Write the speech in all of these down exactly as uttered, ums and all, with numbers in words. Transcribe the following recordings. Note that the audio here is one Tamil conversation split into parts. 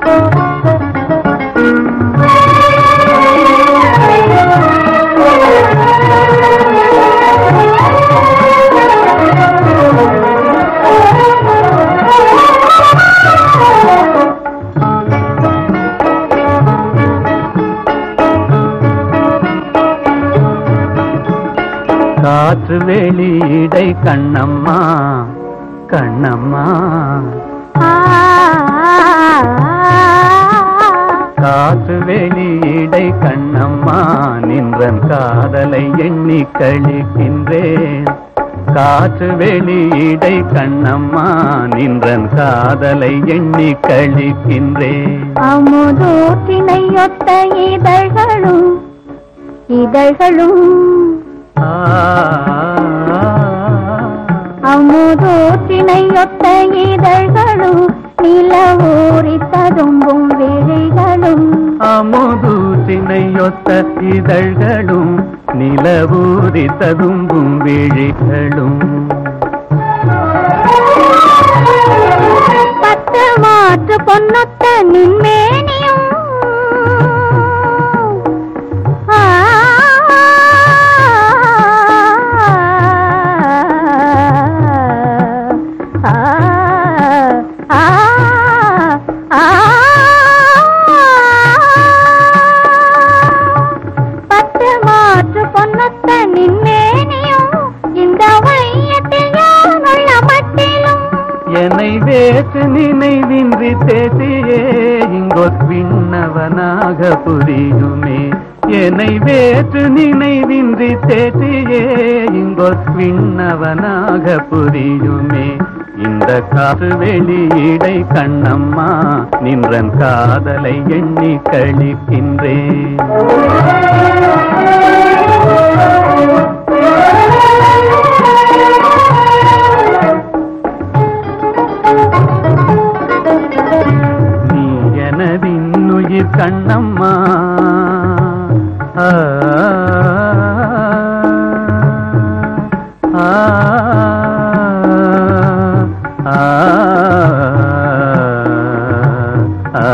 காற்று வெளியிடை கண்ணம்மா கண்ணம்மா காற்று வெளியிடை கண்ணம்மா நின்றன் காதலை எண்ணி கழிக்கின்றேன் காற்று வெளியிடை கண்ணம்மா நின்றன் காதலை எண்ணி கழிக்கின்றேன் அமுதூற்றினையொத்த இதழ்களும் இதழ்களும் அமுதூற்றினையொத்த இதழ்களும் நிலவூரி ததும்பும் விழிகளும் அமுதூற்றினையொத்த இதழ்களும் நிலவூரி ததும்பும் விழிகளும் பத்து மாற்று பொன்னொத்த நின்மேனியும் என்னை வேற்று நினைவின்றி தேசியே இங்கொத் விண்ணவனாக புரியுமே என்னை வேற்று நினைவின்றி தேசியே இங்கொத் விண்ணவனாக புரியுமே இந்த காற்று வெளியிடை கண்ணம்மா நின்றன் காதலை எண்ணி கழிக்கின்றேன் எனதின்னுயிர் கண்ணம்மா ஆ ஆ ஆ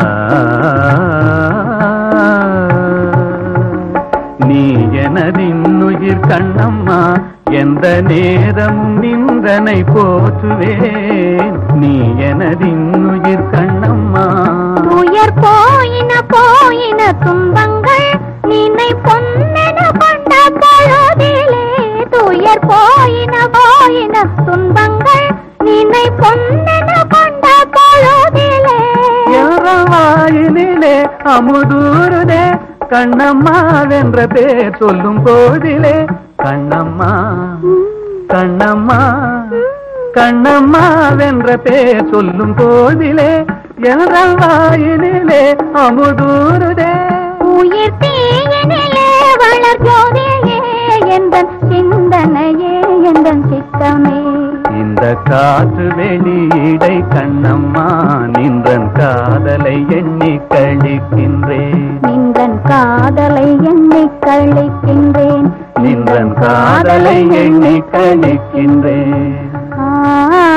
நீ எனதின்னுயிர் கண்ணம்மா எந்த நேரமும் நின்றனை போற்றுவேன் நீ எனதின்னுயிர் கண்ணம்மா உயர் போயின போயின துன்பங்கள் நினை பொன்னென கொண்ட பொழுதிலே துயர் போயின போயின துன்பங்கள் நினை பொன்னென கொண்ட பொழுதிலே வாயினிலே அமுதூருதே கண்ணம்மா வென்ற பேர் சொல்லும் போதிலே கண்ணம்மா கண்ணம்மா கண்ணம்மா வென்ற பேர் சொல்லும் போதிலே எங்கள் வாயினிலே அமுதூருதே உயிர் தீயினிலே வளர் ஜோதியே எந்தன் சிந்தனையே எந்தன் சித்தமே இந்த காற்று வெளியிடை கண்ணம்மா நின்றன் காதலை எண்ணி கழிக்கின்றேன் நின்றன் காதலை எண்ணி கழிக்கின்றேன் நின்றன் காதலை எண்ணி கழிக்கின்றேன்.